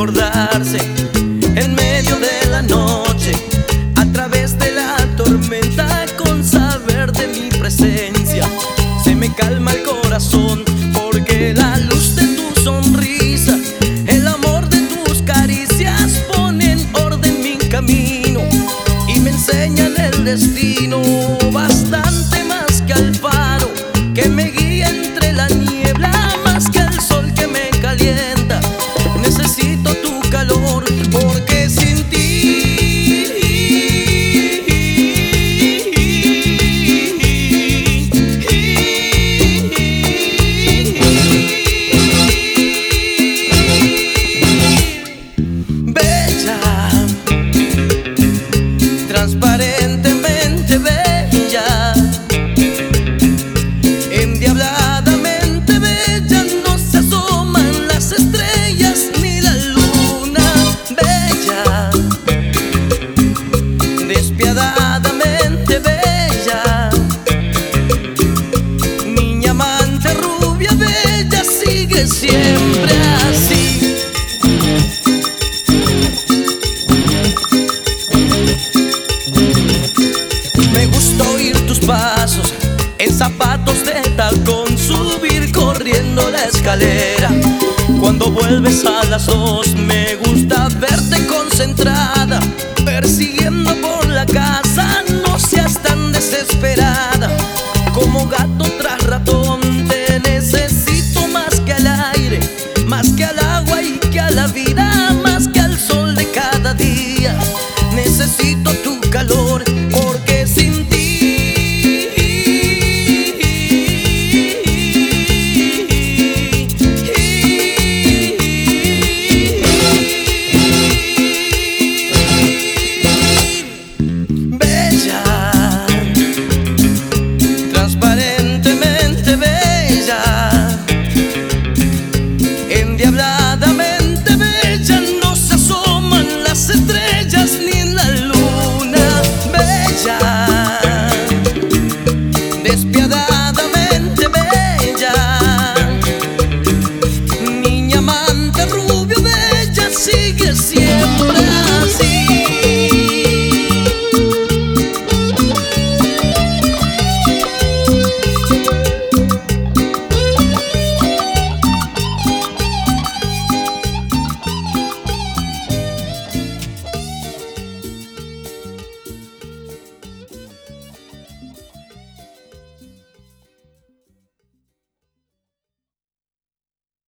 recordarse en medio de la noche, a través de la tormenta, con saber de mi presencia. Se me calma el corazón porque la luz de tu sonrisa, el amor de tus caricias ponen orden en mi camino y me enseñan el destino. Bastante más que al faro que me guía entre la niebla, más que al sol que me calienta. Necesito tu calor porque sin ti bella, transparentemente bella, endiabladamente bella, no se asoman las estrellas ni la luna. Bella, despiadadamente bella, niña amante rubia bella, sigue siempre así. Me gusta oír tus pasos en zapatos de tacón, subir corriendo la escalera. Cuando vuelves a las 2 me gusta verte concentrada, persiguiendo por la casa. No seas tan desesperada, como gato tras ratón. Te necesito más que al aire, más que al agua y que a la vida, más que al sol de cada día. Necesito tu calor porque sin ti bella, transparentemente bella, endiabladamente bella, no se asoman las estrellas ni en la luna. Bella, despiadadamente bella, niña amante rubia bella, sigue siendo